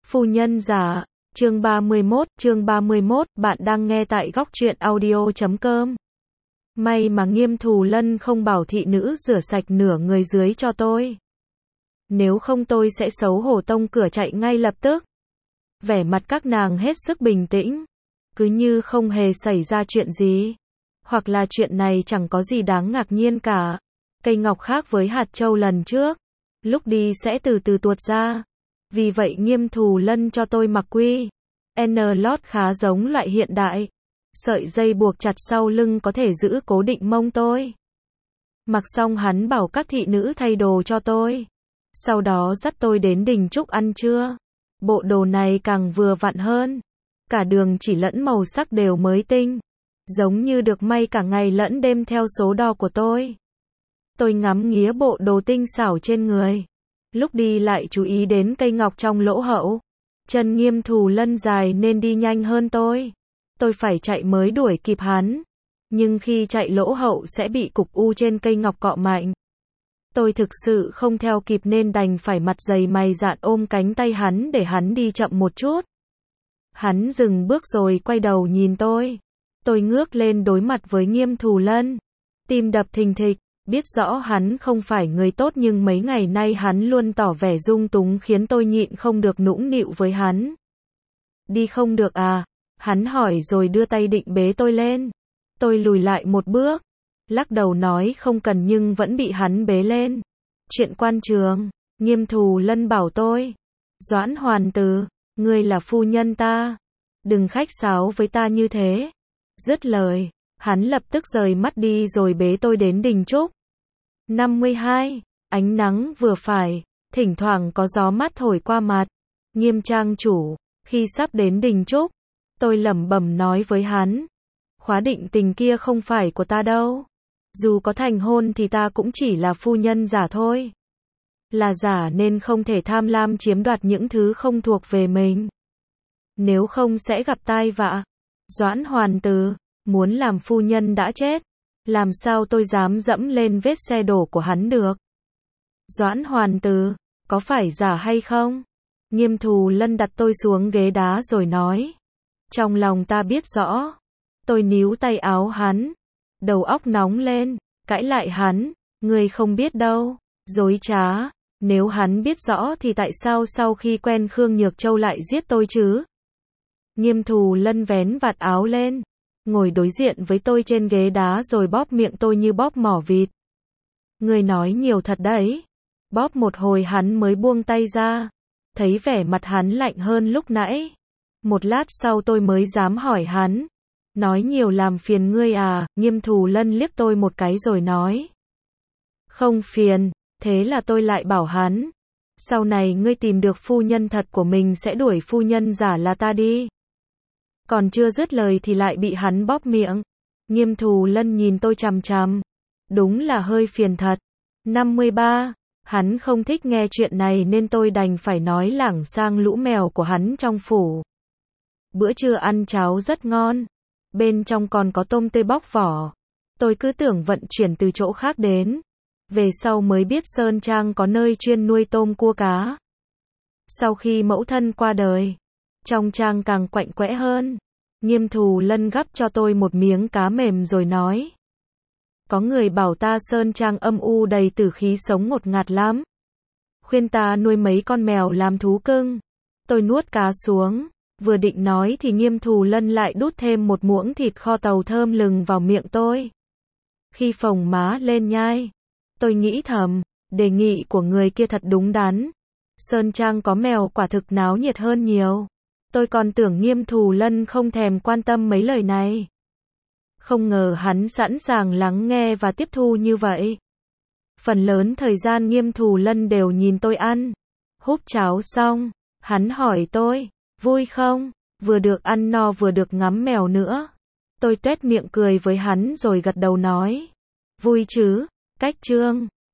Phu nhân giả, chương 31, bạn đang nghe tại góc truyện audio.com. May mà Nghiêm Thù Lân không bảo thị nữ rửa sạch nửa người dưới cho tôi. Nếu không tôi sẽ xấu hổ tông cửa chạy ngay lập tức. Vẻ mặt các nàng hết sức bình tĩnh, cứ như không hề xảy ra chuyện gì. Hoặc là chuyện này chẳng có gì đáng ngạc nhiên cả. Cây ngọc khác với hạt châu lần trước, lúc đi sẽ từ từ tuột ra. Vì vậy Nghiêm Thù Lân cho tôi mặc quy N lót khá giống loại hiện đại. Sợi dây buộc chặt sau lưng có thể giữ cố định mông tôi. Mặc xong hắn bảo các thị nữ thay đồ cho tôi. Sau đó dắt tôi đến đình trúc ăn trưa. Bộ đồ này càng vừa vặn hơn. Cả đường chỉ lẫn màu sắc đều mới tinh. Giống như được may cả ngày lẫn đêm theo số đo của tôi. Tôi ngắm nghía bộ đồ tinh xảo trên người. Lúc đi lại chú ý đến cây ngọc trong lỗ hậu. Chân Nghiêm Thù Lân dài nên đi nhanh hơn tôi. Tôi phải chạy mới đuổi kịp hắn. Nhưng khi chạy lỗ hậu sẽ bị cục u trên cây ngọc cọ mạnh. Tôi thực sự không theo kịp nên đành phải mặt dày mày dạn ôm cánh tay hắn để hắn đi chậm một chút. Hắn dừng bước rồi quay đầu nhìn tôi. Tôi ngước lên đối mặt với Nghiêm Thù Lân. Tim đập thình thịch. Biết rõ hắn không phải người tốt nhưng mấy ngày nay hắn luôn tỏ vẻ dung túng khiến tôi nhịn không được nũng nịu với hắn. Đi không được à? Hắn hỏi rồi đưa tay định bế tôi lên. Tôi lùi lại một bước, lắc đầu nói không cần nhưng vẫn bị hắn bế lên. Chuyện quan trường, Nghiêm Thù Lân bảo tôi. Doãn hoàn từ, ngươi là phu nhân ta. Đừng khách sáo với ta như thế. Dứt lời, hắn lập tức rời mắt đi rồi bế tôi đến đình trúc. 52. Ánh nắng vừa phải, thỉnh thoảng có gió mát thổi qua mặt. Nghiêm trang chủ, khi sắp đến đình trúc, tôi lẩm bẩm nói với hắn. Khóa định tình kia không phải của ta đâu. Dù có thành hôn thì ta cũng chỉ là phu nhân giả thôi. Là giả nên không thể tham lam chiếm đoạt những thứ không thuộc về mình. Nếu không sẽ gặp tai vạ. Doãn hoàn từ, muốn làm phu nhân đã chết. Làm sao tôi dám dẫm lên vết xe đổ của hắn được? Doãn hoàn từ, có phải giả hay không? Nghiêm Thù Lân đặt tôi xuống ghế đá rồi nói. Trong lòng ta biết rõ. Tôi níu tay áo hắn. Đầu óc nóng lên, cãi lại hắn. Ngươi không biết đâu. Dối trá. Nếu hắn biết rõ thì tại sao sau khi quen Khương Nhược Châu lại giết tôi chứ? Nghiêm Thù Lân vén vạt áo lên. Ngồi đối diện với tôi trên ghế đá rồi bóp miệng tôi như bóp mỏ vịt. Ngươi nói nhiều thật đấy. Bóp một hồi hắn mới buông tay ra. Thấy vẻ mặt hắn lạnh hơn lúc nãy. Một lát sau tôi mới dám hỏi hắn. Nói nhiều làm phiền ngươi à? Nghiêm Thù Lân liếc tôi một cái rồi nói. Không phiền. Thế là tôi lại bảo hắn. Sau này ngươi tìm được phu nhân thật của mình sẽ đuổi phu nhân giả là ta đi. Còn chưa dứt lời thì lại bị hắn bóp miệng. Nghiêm Thù Lân nhìn tôi chằm chằm. Đúng là hơi phiền thật. 53. Hắn không thích nghe chuyện này nên tôi đành phải nói lảng sang lũ mèo của hắn trong phủ. Bữa trưa ăn cháo rất ngon. Bên trong còn có tôm tươi bóc vỏ. Tôi cứ tưởng vận chuyển từ chỗ khác đến. Về sau mới biết Sơn Trang có nơi chuyên nuôi tôm cua cá. Sau khi mẫu thân qua đời, trong trang càng quạnh quẽ hơn. Nghiêm Thù Lân gắp cho tôi một miếng cá mềm rồi nói. Có người bảo ta Sơn Trang âm u đầy tử khí sống ngột ngạt lắm. Khuyên ta nuôi mấy con mèo làm thú cưng. Tôi nuốt cá xuống. Vừa định nói thì Nghiêm Thù Lân lại đút thêm một muỗng thịt kho tàu thơm lừng vào miệng tôi. Khi phồng má lên nhai, tôi nghĩ thầm, đề nghị của người kia thật đúng đắn. Sơn Trang có mèo quả thực náo nhiệt hơn nhiều. Tôi còn tưởng Nghiêm Thù Lân không thèm quan tâm mấy lời này. Không ngờ hắn sẵn sàng lắng nghe và tiếp thu như vậy. Phần lớn thời gian Nghiêm Thù Lân đều nhìn tôi ăn. Húp cháo xong, hắn hỏi tôi, vui không? Vừa được ăn no vừa được ngắm mèo nữa. Tôi tuét miệng cười với hắn rồi gật đầu nói. Vui chứ, cách chương.